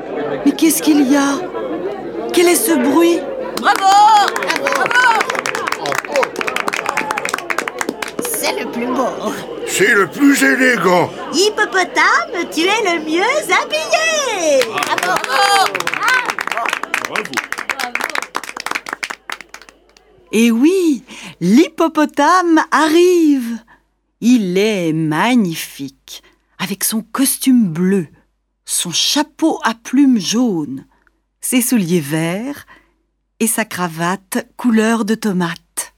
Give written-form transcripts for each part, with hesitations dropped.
Mais qu'est-ce qu'il y a? Quel est ce bruit? Bravo! C'est le plus beau. C'est le plus élégant. Hippopotame, tu es le mieux habillé. Bravo! Et oui, l'hippopotame arrive. Il est magnifique, avec son costume bleu, son chapeau à plumes jaunes, ses souliers verts et sa cravate couleur de tomate.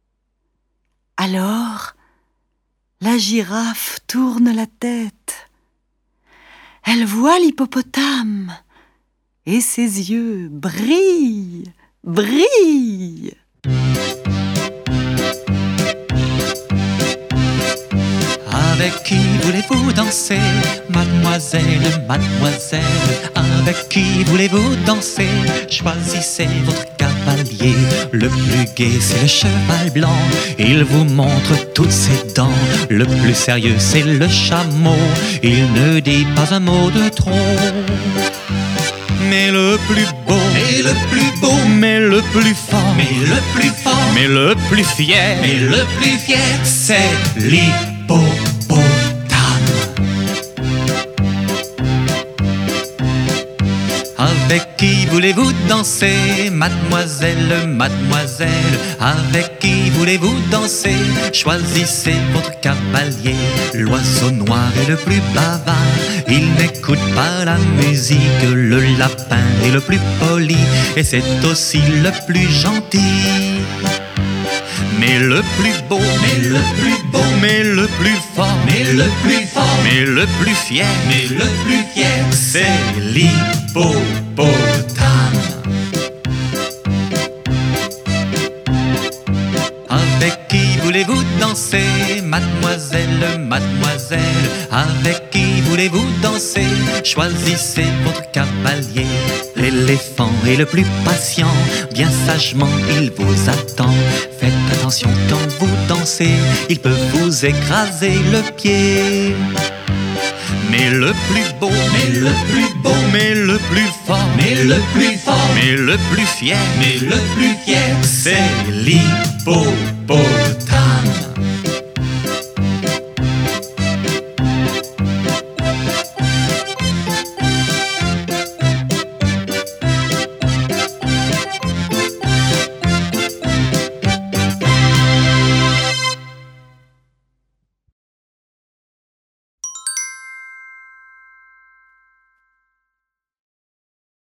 Alors, la girafe tourne la tête. Elle voit l'hippopotame et ses yeux brillent. Avec qui voulez-vous danser, mademoiselle, mademoiselle? Avec qui voulez-vous danser? Choisissez votre cavalier. Le plus gai, c'est le cheval blanc. Il vous montre toutes ses dents. Le plus sérieux, c'est le chameau. Il ne dit pas un mot de trop. Mais le plus beau, mais le plus beau, mais le plus fort, mais le plus fort, mais le plus fier, mais le plus fier, c'est l'hippopotame. Avec qui voulez-vous danser, mademoiselle, mademoiselle? Avec qui voulez-vous danser? Choisissez votre cavalier. L'oiseau noir est le plus bavard. Il n'écoute pas la musique. Le lapin est le plus poli et c'est aussi le plus gentil. Mais le plus beau, mais le plus beau, mais le plus fort, mais le plus fort, mais le plus fier, mais le plus fier, c'est l'hippopotame. Avec qui voulez-vous danser, mademoiselle, mademoiselle? Avec qui voulez-vous danser? Choisissez votre cavalier. L'éléphant est le plus patient, bien sagement il vous attend. Faites attention quand vous dansez, il peut vous écraser le pied. Mais le plus beau, mais le plus beau, mais le plus fort, mais le plus fort, mais le plus fier, mais le plus fier, c'est l'hippopotame.